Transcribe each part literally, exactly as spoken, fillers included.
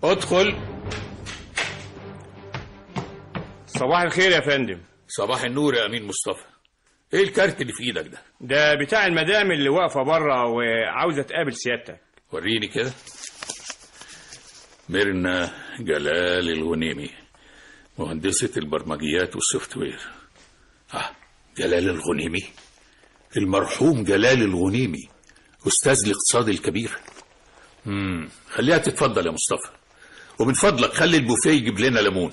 ادخل. صباح الخير يا فندم. صباح النور يا امين مصطفى. ايه الكارت اللي في ايدك ده؟ ده بتاع المدام اللي واقفه بره وعاوزه تقابل سيادتك. وريني كده. ميرنا جلال الغنيمي، مهندسة البرمجيات والسوفت وير. اه جلال الغنيمي، المرحوم جلال الغنيمي استاذ الاقتصاد الكبير. امم خليها تتفضل يا مصطفى، ومن فضلك خلي البوفيه يجيب لنا ليمون.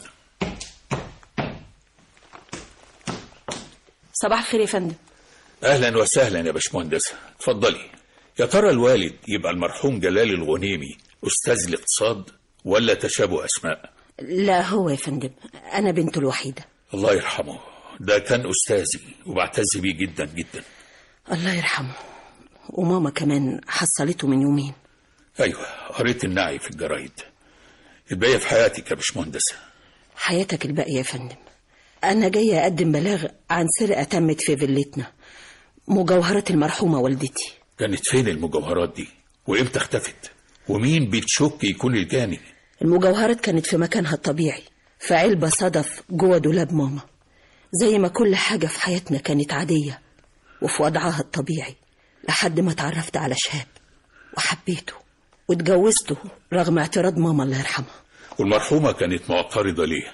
صباح الخير يا فندم. اهلا وسهلا يا باشمهندسة، اتفضلي. يا ترى الوالد يبقى المرحوم جلال الغنيمي استاذ الاقتصاد ولا تشابه اسماء؟ لا هو يا فندم، انا بنته الوحيده. الله يرحمه، ده كان استاذي وبعتز بيه جدا جدا. الله يرحمه. وماما كمان حصلته من يومين. ايوه قريت النعي في الجرايد. الباقي في حياتك يا باشمهندسة. حياتك الباقيه يا فندم. انا جايه اقدم بلاغ عن سرقه تمت في فيلتنا، مجوهرات المرحومه والدتي. كانت فين المجوهرات دي وامتى اختفت؟ ومين بتشك يكون الجاني؟ المجوهرات كانت في مكانها الطبيعي، في علبه صدف جوه دولاب ماما، زي ما كل حاجه في حياتنا كانت عاديه وفي وضعها الطبيعي، لحد ما اتعرفت على شهاب وحبيته واتجوزته رغم اعتراض ماما الله يرحمها. والمرحومه كانت معترضه ليه؟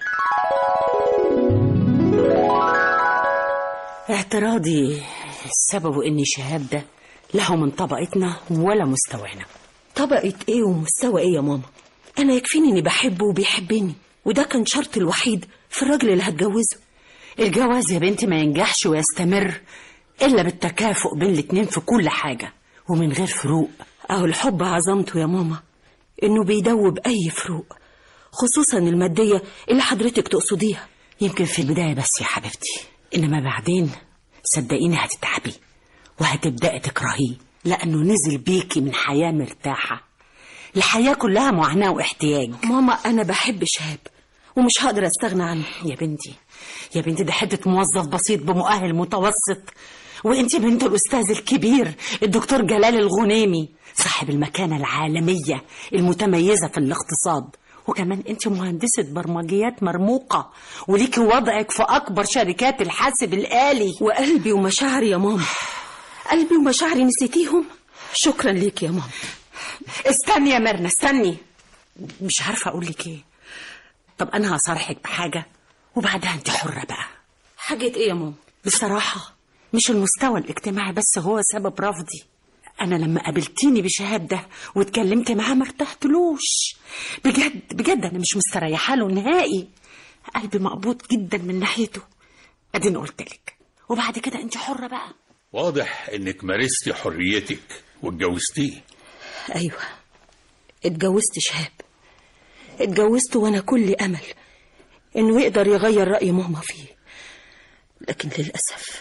اعتراضي سببه ان شهاب ده له من طبقتنا ولا مستوانا. طبقة ايه ومستوى ايه يا ماما؟ انا يكفيني اني بحبه وبيحبني، وده كان شرط الوحيد في الراجل اللي هتجوزه. الجواز يا بنتي ما ينجحش ويستمر الا بالتكافؤ بين الاتنين في كل حاجة ومن غير فروق. اهو الحب عظمته يا ماما انه بيدوب اي فروق، خصوصا المادية اللي حضرتك تقصديها. يمكن في البداية بس يا حبيبتي، انما بعدين صدقيني هتتعبي وهتبدأي تكرهيه، لأنه نزل بيكي من حياة مرتاحة الحياة كلها معاناة واحتياج. ماما أنا بحب شهاب ومش هقدر أستغنى عنه. يا بنتي يا بنتي ده حتة موظف بسيط بمؤهل متوسط، وانتي بنت الأستاذ الكبير الدكتور جلال الغنيمي صاحب المكانة العالمية المتميزة في الاقتصاد، وكمان انت مهندسة برمجيات مرموقة وليكي وضعك في أكبر شركات الحاسب الآلي. وقلبي ومشاعري يا ماما، قلبي ومشاعري نسيتيهم؟ شكرا ليك يا ماما. استني يا مرنا استني، مش عارفة أقول لك ايه. طب أنا هصارحك بحاجة وبعدها انت حرة بقى. حاجة ايه يا ماما؟ بصراحة مش المستوى الاجتماعي بس هو سبب رفضي. أنا لما قابلتيني بشهاب ده واتكلمت معاه ما ارتحتلوش بجد بجد. أنا مش مستريحة له نهائي، قلبي مقبوض جدا من ناحيته. أدين قلتلك وبعد كده أنت حرة بقى. واضح إنك مارستي حريتك واتجوزتيه. أيوة اتجوزت شهاب، اتجوزت وأنا كل أمل إنه يقدر يغير رأي ماما فيه، لكن للأسف.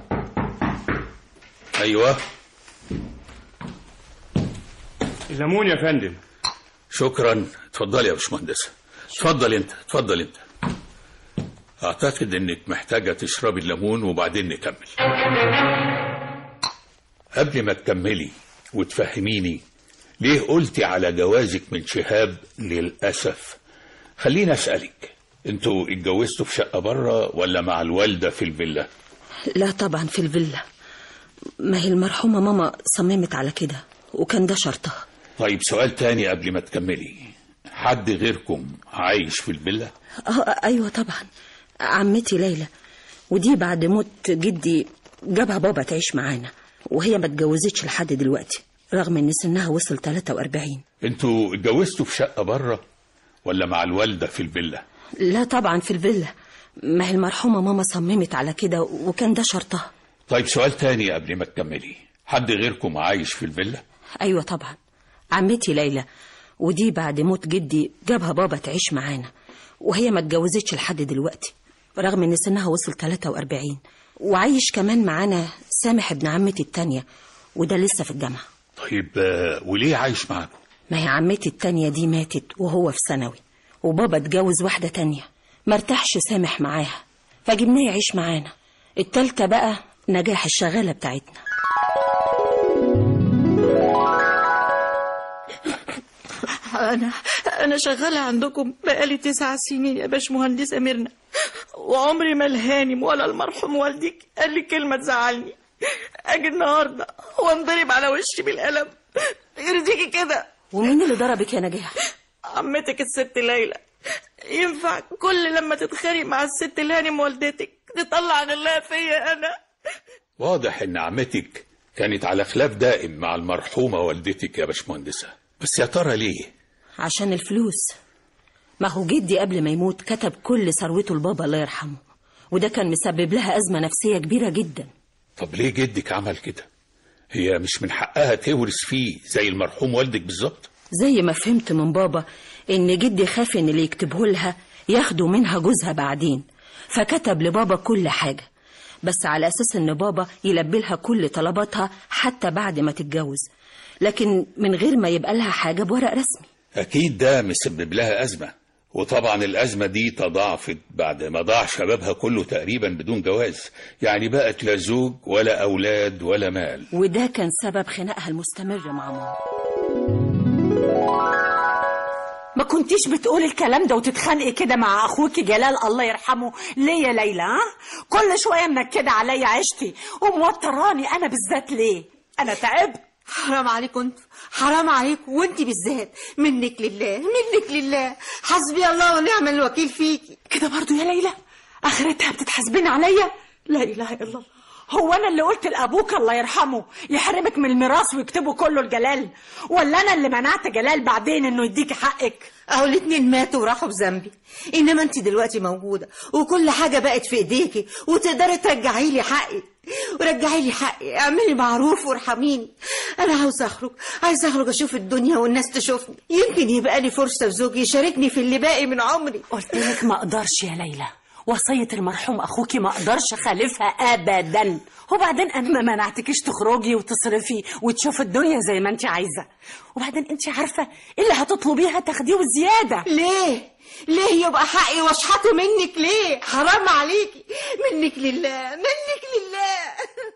أيوة الليمون يا فندم. شكرا. اتفضلي يا باشمهندسة. اتفضل انت اتفضل انت. اعتقد انك محتاجة تشربي الليمون وبعدين نكمل. قبل ما تكملي وتفهميني ليه قلتي على جوازك من شهاب للأسف، خليني أسألك، انتوا اتجوزتوا في شقة بره ولا مع الوالدة في الفيلا؟ لا طبعا في الفيلا، ما هي المرحومة ماما صممت على كده وكان ده شرطها. طيب سؤال تاني قبل ما تكملي، حد غيركم عايش في الفيلا؟ اه ايوه طبعا، عمتي ليلى، ودي بعد موت جدي جابها بابا تعيش معانا، وهي ما اتجوزتش لحد دلوقتي رغم ان سنها وصل ثلاثة وأربعين. انتوا اتجوزتوا في شقة بره ولا مع الوالدة في الفيلا؟ لا طبعا في الفيلا، ما هي المرحومة ماما صممت على كده وكان ده شرطها. طيب سؤال تاني قبل ما تكملي، حد غيركم عايش في الفيلا؟ ايوه طبعا، عمتي ليلى، ودي بعد موت جدي جابها بابا تعيش معانا، وهي ما اتجوزتش لحد دلوقتي رغم ان سنها وصل ثلاثة وأربعين. وعايش كمان معانا سامح ابن عمتي التانية، وده لسه في الجامعة. طيب وليه عايش معاكم؟ ما هي عمتي التانية دي ماتت وهو في ثانوي، وبابا اتجوز واحدة تانية مرتاحش سامح معاها فجبناه يعيش معانا. التالتة بقى نجاح الشغالة بتاعتنا. أنا أنا شغالة عندكم بقالي تسع سنين يا باشمهندسة ميرنا، وعمري ما الهانم ولا المرحوم والدك قال لي كلمة تزعلني. أجي النهاردة وانضرب على وشي بالقلم يرضيكي كده؟ ومين اللي ضربك يا نجاح؟ عمتك الست ليلى. ينفع كل لما تتخانق مع الست الهانم والدتك تطلع عن الله فيا أنا؟ واضح إن عمتك كانت على خلاف دائم مع المرحومة والدتك يا باشمهندسة، بس يا ترى ليه؟ عشان الفلوس. ما هو جدي قبل ما يموت كتب كل ثروته لبابا الله يرحمه، وده كان مسبب لها أزمة نفسية كبيرة جدا. طب ليه جدك عمل كده؟ هي مش من حقها تورث فيه زي المرحوم والدك بالظبط؟ زي ما فهمت من بابا إن جدي خاف إن اللي يكتبه لها ياخدوا منها جوزها بعدين، فكتب لبابا كل حاجة، بس على أساس إن بابا يلبي لها كل طلباتها حتى بعد ما تتجوز، لكن من غير ما يبقى لها حاجة بورق رسمي. أكيد ده مسبب لها أزمة، وطبعا الأزمة دي تضاعفت بعد ما ضاع شبابها كله تقريبا بدون جواز، يعني بقت لا زوج ولا أولاد ولا مال، وده كان سبب خناقها المستمر مع ماما. ما كنتيش بتقولي الكلام ده وتتخانقي كده مع اخوكي جلال الله يرحمه ليه يا ليلى؟ ها كل شويه منكده عليا عيشتي وموتراني انا بالذات. ليه؟ انا تعبت. حرام عليكم انتوا، حرام عليكم، وانتي بالذات. منك لله منك لله، حسبي الله ونعم الوكيل فيكي. كده برضو يا ليلى؟ اخرتها بتتحاسبين عليا؟ لا اله الا الله. هو انا اللي قلت لابوك الله يرحمه يحرمك من الميراث ويكتبه كله لجلال، ولا انا اللي منعت جلال بعدين انه يديكي حقك؟ اهو الاتنين ماتوا وراحوا بذنبي، انما انت دلوقتي موجوده وكل حاجه بقت في ايديكي وتقدري ترجعي لي حقي. ورجعي لي حقي، اعملي معروف وارحميني. انا عاوز اخرج، عايز اخرج اشوف الدنيا والناس تشوفني، يمكن يبقى لي فرصه زوجي يشاركني في اللي باقي من عمري. قلت لك ما اقدرش يا ليلى، وصية المرحوم أخوكي ما أقدرش أخالفها أبدا. وبعدين أنا ما منعتكيش تخرجي وتصرفي وتشوفي الدنيا زي ما أنت عايزة، وبعدين أنت عارفة اللي هتطلبيها تاخديه وزيادة. ليه؟ ليه يبقى حقي واشحته منك؟ ليه؟ حرام عليكي، منك لله منك لله.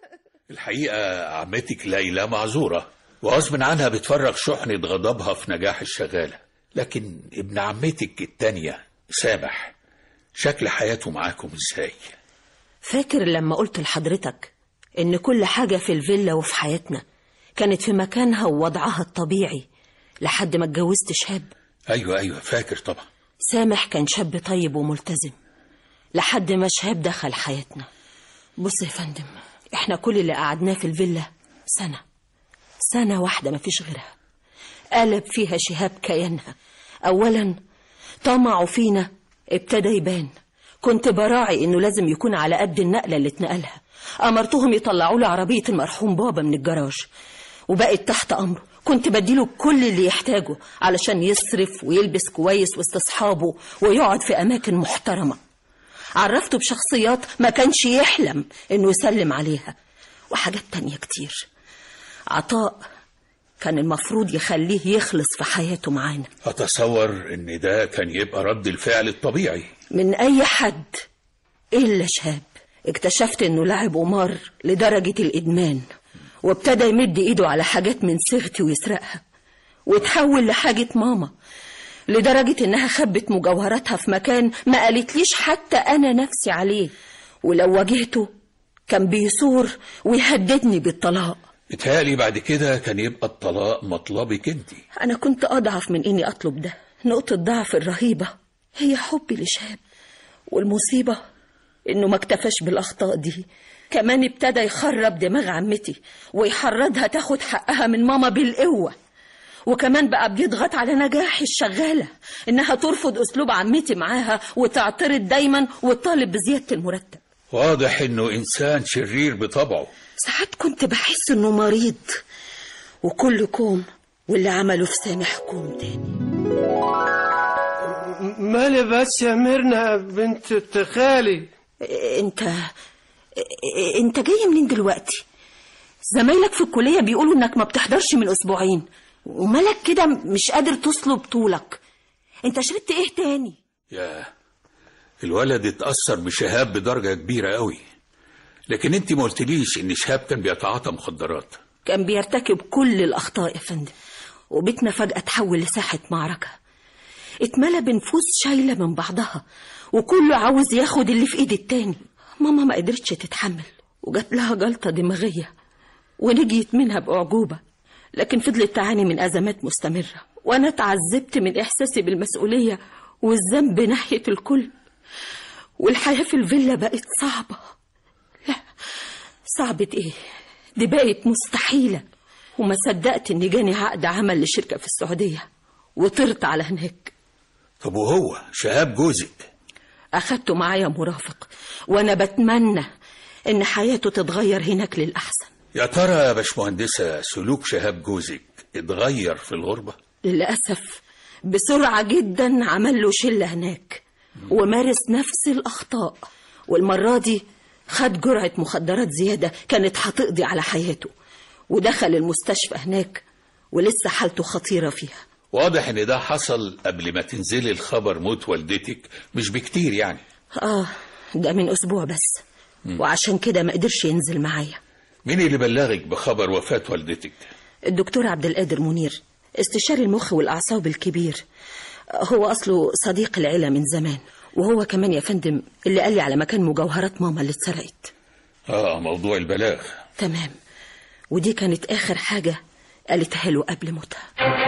الحقيقة عمتك ليلى معذورة وغصب عنها بتفرغ شحنة غضبها في نجاح الشغالة، لكن ابن عمتك التانية سامح شكل حياته معاكم ازاي؟ فاكر لما قلت لحضرتك ان كل حاجة في الفيلا وفي حياتنا كانت في مكانها ووضعها الطبيعي لحد ما اتجوزت شهاب؟ ايوه ايوه فاكر طبعا. سامح كان شاب طيب وملتزم لحد ما شهاب دخل حياتنا. بص يا فندم، احنا كل اللي قعدناه في الفيلا سنة سنة واحدة مفيش غيرها. قلب فيها شهاب كيانها. اولا طمعوا فينا ابتدى يبان. كنت براعي انه لازم يكون على قد النقلة اللي اتنقلها. امرتهم يطلعوا له عربية المرحوم بابا من الجراج وبقت تحت امره. كنت بديله كل اللي يحتاجه علشان يصرف ويلبس كويس وسط اصحابه ويقعد في اماكن محترمة. عرفته بشخصيات ما كانش يحلم انه يسلم عليها وحاجات تانية كتير. عطاء كان المفروض يخليه يخلص في حياته معانا. أتصور إن ده كان يبقى رد الفعل الطبيعي من أي حد إلا شهاب. اكتشفت إنه لعب قمار لدرجة الإدمان، وابتدى يمد إيده على حاجات من صيغتي ويسرقها، وتحول لحاجة ماما لدرجة إنها خبت مجوهراتها في مكان ما قالتليش حتى أنا نفسي عليه، ولو واجهته كان بيصور ويهددني بالطلاق. بتهيألي بعد كده كان يبقى الطلاق مطلبك انت. أنا كنت أضعف من إني أطلب ده. نقطة ضعف الرهيبة هي حبي لشهاب، والمصيبة إنه ما اكتفاش بالأخطاء دي، كمان ابتدى يخرب دماغ عمتي ويحرضها تاخد حقها من ماما بالقوة، وكمان بقى بيضغط على نجاح الشغالة إنها ترفض أسلوب عمتي معاها وتعترض دايما وتطالب بزيادة المرتب. واضح إنه إنسان شرير بطبعه. ساعات كنت بحس إنه مريض، وكل كوم واللي عمله في سامح كوم تاني. مالي بس يا ميرنا بنت خالي؟ انت انت جاي منين دلوقتي؟ زمايلك في الكلية بيقولوا انك ما بتحضرش من اسبوعين، ومالك كده مش قادر تصلب طولك. انت شربت ايه تاني؟ يا الولد اتأثر بشهاب بدرجة كبيرة قوي، لكن انت ما قلتليش ان شهاب كان بيتعاطى مخدرات. كان بيرتكب كل الاخطاء يا فندم، وبيتنا فجأة اتحول لساحة معركة، اتملى بنفوس شايلة من بعضها وكله عاوز ياخد اللي في ايد التاني. ماما ما قدرتش تتحمل وجات لها جلطة دماغية ونجيت منها بأعجوبة، لكن فضلت تعاني من أزمات مستمرة، وأنا اتعذبت من إحساسي بالمسؤولية والذنب ناحية الكل، والحياة في الفيلا بقت صعبة. لا، صعبة إيه؟ دي بقت مستحيلة. وما صدقت إن جاني عقد عمل لشركة في السعودية وطرت على هناك. طب وهو شهاب جوزك؟ أخدته معايا مرافق، وأنا بتمنى إن حياته تتغير هناك للأحسن. يا ترى يا باشمهندسة سلوك شهاب جوزك اتغير في الغربة؟ للأسف بسرعة جدا عمل له شلة هناك ومارس نفس الأخطاء، والمرة دي خد جرعة مخدرات زيادة كانت هتقضي على حياته، ودخل المستشفى هناك ولسه حالته خطيرة فيها. واضح ان ده حصل قبل ما تنزلي الخبر موت والدتك مش بكتير يعني. آه، ده من أسبوع بس. م. وعشان كده ما قدرش ينزل معايا. مين اللي بلغك بخبر وفاة والدتك؟ الدكتور عبد القادر منير، استشاري المخ والأعصاب الكبير. هو أصله صديق العيلة من زمان، وهو كمان يا فندم اللي قال لي على مكان مجوهرات ماما اللي اتسرقت. آه، موضوع البلاغ. تمام، ودي كانت آخر حاجة قالتها له قبل موتها.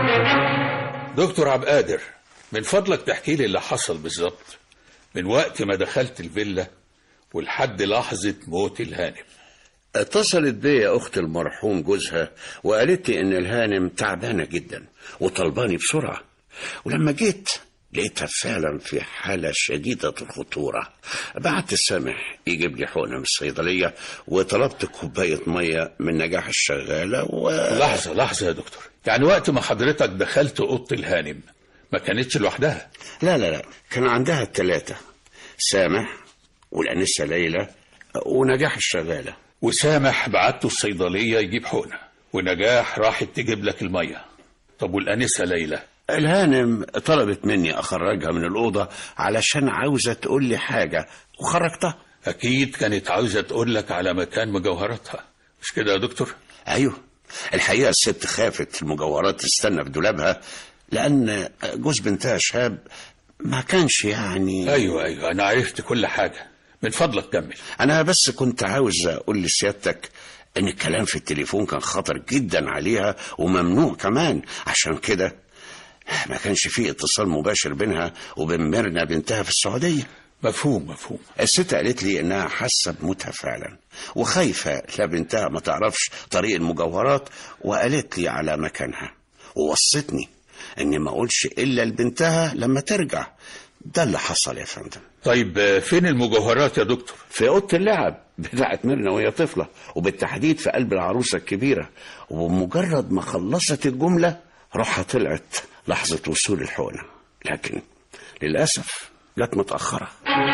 دكتور عبد القادر، من فضلك تحكي لي اللي حصل بالظبط من وقت ما دخلت الفيلا ولحد لحظة موت الهانم. اتصلت بي أخت المرحوم جوزها وقالت لي إن الهانم تعبانة جدا وطلباني بسرعة، ولما جيت لقيتها فعلا في حالة شديدة الخطورة. بعت سامح يجيب لي حقنة من الصيدلية وطلبت كوباية مية من نجاح الشغالة و... لحظة لحظة يا دكتور، يعني وقت ما حضرتك دخلت أوضة الهانم ما كانتش لوحدها؟ لا لا لا، كان عندها الثلاثة، سامح والأنسة ليلى ونجاح الشغالة. وسامح بعته الصيدلية يجيب حقنة، ونجاح راحت تجيب لك المية. طب والأنسة ليلى؟ الهانم طلبت مني أخرجها من الأوضة علشان عاوزة تقول لي حاجة وخرجتها. أكيد كانت عاوزة تقول لك على مكان مجوهراتها، مش كده يا دكتور؟ أيوه، الحقيقة الست خافت المجوهرات تستنى في دولابها لأن جوز بنتها شاب ما كانش يعني. أيوه أيوه، أنا عرفت كل حاجة، من فضلك كمل. أنا بس كنت عاوز أقول لسيادتك إن الكلام في التليفون كان خطر جدا عليها وممنوع كمان، عشان كده ما كانش فيه اتصال مباشر بينها وبين ميرنا بنتها في السعودية. مفهوم مفهوم. الست قالت لي إنها حاسة بموتها فعلا وخايفة لا بنتها ما تعرفش طريق المجوهرات، وقالت لي على مكانها ووصتني إني ما أقولش إلا لبنتها لما ترجع. ده اللي حصل يا فندم. طيب فين المجوهرات يا دكتور؟ في أوضة اللعب بتاعت ميرنا وهي طفلة، وبالتحديد في قلب العروسة الكبيرة. وبمجرد ما خلصت الجملة روحها طلعت لحظة وصول الحقنة، لكن للأسف جت متأخرة.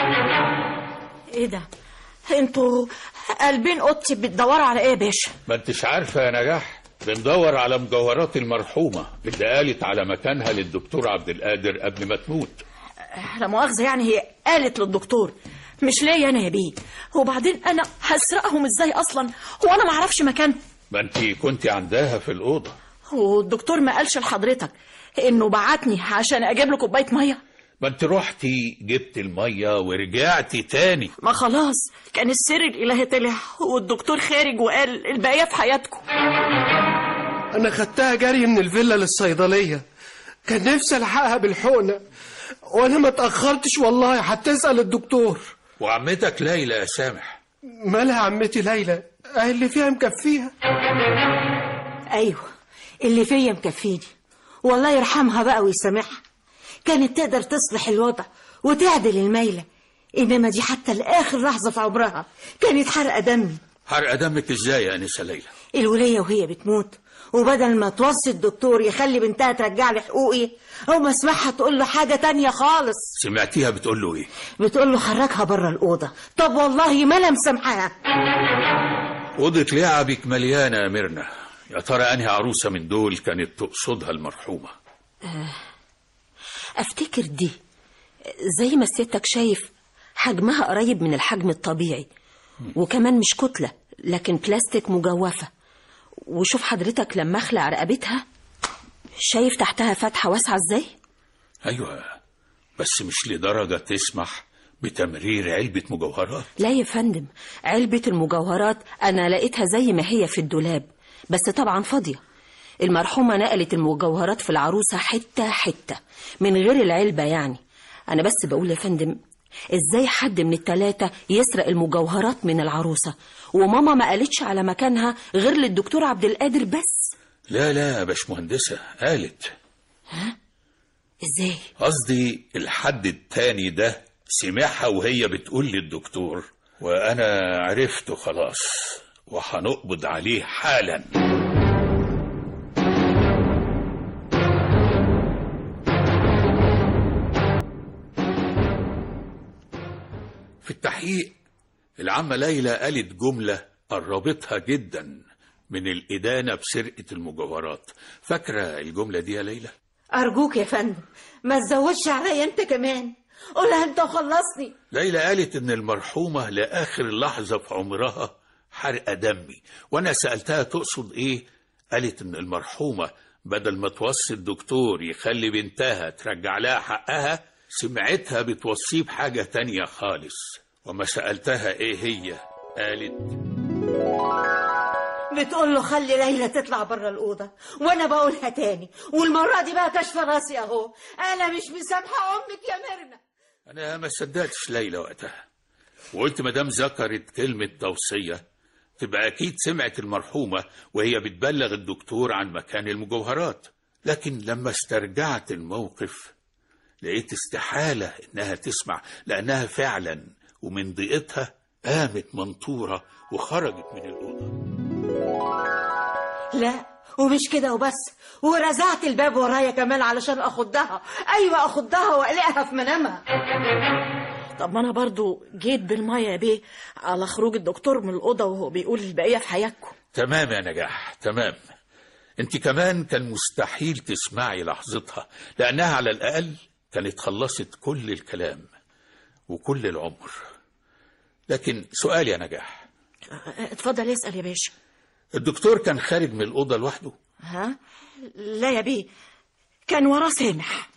ايه ده؟ انتوا قلبين اوضتي بتدوروا على ايه يا باشا؟ ما انتش عارفة يا نجاح، بندور على مجوهرات المرحومة اللي قالت على مكانها للدكتور عبد القادر قبل ما تموت. لا مؤاخذة، يعني هي قالت للدكتور مش ليا انا يا بيه. وبعدين انا هسرقهم ازاي اصلا وانا ما اعرفش مكان؟ ما انت كنت عندها في الأوضة. والدكتور ما قالش لحضرتك انه بعتني عشان اجيب له كوبايه ميه؟ ما انت رحتي جبت المية ورجعتي تاني. ما خلاص كان السر الالهي طلع والدكتور خارج وقال البقيه في حياتكم. انا خدتها جري من الفيلا للصيدليه، كان نفسي الحقها بالحقنه وانا ما اتاخرتش والله حتى اسال الدكتور. وعمتك ليلى يا سامح؟ مالها عمتي ليلى؟ اهي اللي فيها مكفيها. ايوه اللي فيا مكفيني، والله يرحمها بقى ويسامحها. كانت تقدر تصلح الوضع وتعدل الميلة، إنما دي حتى لآخر لحظة في عمرها كانت حرقة دمي. حرقة دمك إزاي يا أنسة ليلى؟ الولية وهي بتموت وبدل ما توصي الدكتور يخلي بنتها ترجع لي حقوقي، أو ما اسمعها تقول له حاجة تانية خالص. سمعتيها بتقول له إيه؟ بتقول له خرجها بره الأوضة. طب والله ما أنا مسامحاها. أوضة لعبك مليانة يا ميرنا، يا ترى أنهي عروسة من دول كانت تقصدها المرحومة؟ آه أفتكر دي، زي ما سيادتك شايف حجمها قريب من الحجم الطبيعي، وكمان مش كتلة لكن بلاستيك مجوفة. وشوف حضرتك لما أخلع رقبتها شايف تحتها فتحة واسعة ازاي؟ أيوة، بس مش لدرجة تسمح بتمرير علبة مجوهرات. لا يا فندم، علبة المجوهرات أنا لقيتها زي ما هي في الدولاب، بس طبعا فاضية. المرحومة نقلت المجوهرات في العروسة حتة حتة من غير العلبة يعني. أنا بس بقول يا فندم، إزاي حد من التلاتة يسرق المجوهرات من العروسة وماما ما قالتش على مكانها غير للدكتور عبد القادر بس؟ لا لا يا باشمهندسة، قالت. ها؟ إزاي؟ قصدي الحد التاني ده سمعها وهي بتقول للدكتور، وأنا عرفته خلاص وهنقبض عليه حالا. في التحقيق العمة ليلى قالت جملة قربتها جدا من الإدانة بسرقة المجوهرات. فاكرة الجملة دي يا ليلى؟ أرجوك يا فندم ما تزودش عليا أنت كمان، قولها أنت وخلصني. ليلى قالت إن المرحومة لآخر لحظة في عمرها حرق دمي، وأنا سألتها تقصد إيه؟ قالت إن المرحومة بدل ما توصي الدكتور يخلي بنتها ترجع لها حقها، سمعتها بتوصيه بحاجة تانية خالص. وما سألتها إيه هي، قالت بتقول له خلي ليلى تطلع بره الأوضة، وأنا بقولها تاني والمرة دي بقى كشف راسي أهو، أنا مش مسامحة أمك يا ميرنا. أنا ما صدقتش ليلى وقتها، وقلت مدام ذكرت كلمة توصية تبقى أكيد سمعت المرحومة وهي بتبلغ الدكتور عن مكان المجوهرات. لكن لما استرجعت الموقف لقيت استحالة إنها تسمع، لأنها فعلا ومن ضيقتها قامت منطورة وخرجت من الأوضة. لا ومش كده وبس، ورزعت الباب ورايا كمان علشان أخدها. أيوة أخدها وأقلقها في منامها. طب ما أنا برضو جيت بالمية يا بيه على خروج الدكتور من الأوضة وهو بيقول البقية في حياتكم. تمام يا نجاح، تمام. انت كمان كان مستحيل تسمعي لحظتها، لأنها على الأقل كانت خلصت كل الكلام وكل العمر. لكن سؤال يا نجاح. اتفضل اسأل يا باشا. الدكتور كان خارج من الأوضة لوحده؟ ها؟ لا يا بيه، كان وراه سامح.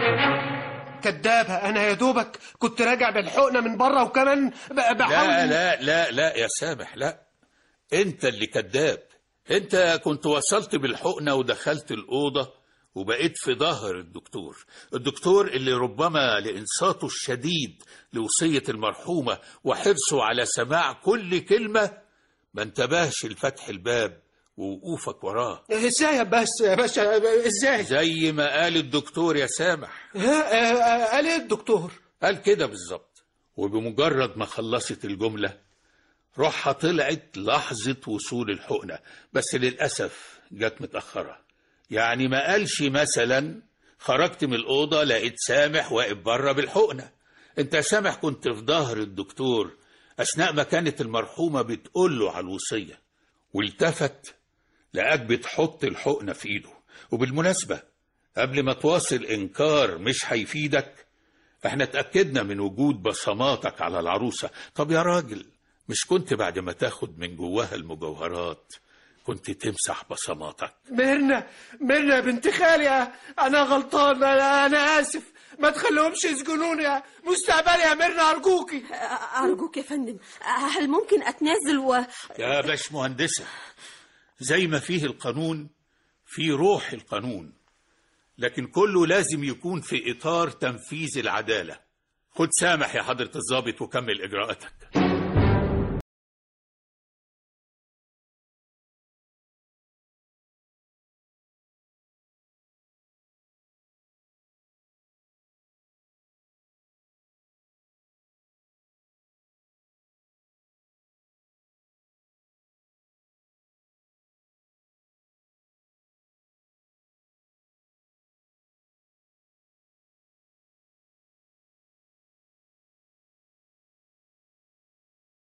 كدابة، أنا يا دوبك كنت راجع بالحقنة من بره وكمان بحاول. لا لا لا لا يا سامح، لا، أنت اللي كداب. أنت كنت وصلت بالحقنة ودخلت الأوضة وبقيت في ظهر الدكتور الدكتور اللي ربما لإنصاته الشديد لوصية المرحومة وحرصه على سماع كل كلمة ما انتبهش لفتح الباب ووقوفك وراه. ازاي بس يا باشا، ازاي؟ زي ما قال الدكتور يا سامح. قال ايه الدكتور؟ قال كده بالظبط. وبمجرد ما خلصت الجملة روحها طلعت لحظة وصول الحقنة، بس للأسف جت متأخرة. يعني ما قالش مثلا خرجت من الأوضة لقيت سامح واقف بره بالحقنة. انت سامح كنت في ظهر الدكتور أثناء ما كانت المرحومة بتقول له على الوصية، والتفت لقاك بتحط الحقنة في إيده. وبالمناسبة قبل ما تواصل إنكار مش هيفيدك، احنا اتأكدنا من وجود بصماتك على العروسة. طب يا راجل، مش كنت بعد ما تاخد من جواها المجوهرات كنت تمسح بصماتك؟ ميرنا ميرنا بنت خالي، أنا غلطان، أنا, أنا آسف، ما تخليهمش يسجنوني يا مستقبلي يا ميرنا، أرجوكي. أرجوك يا فندم، هل ممكن أتنازل و... يا باش مهندسة، زي ما فيه القانون في روح القانون، لكن كله لازم يكون في إطار تنفيذ العدالة. خد سامح يا حضرة الضابط وكمل إجراءاتك.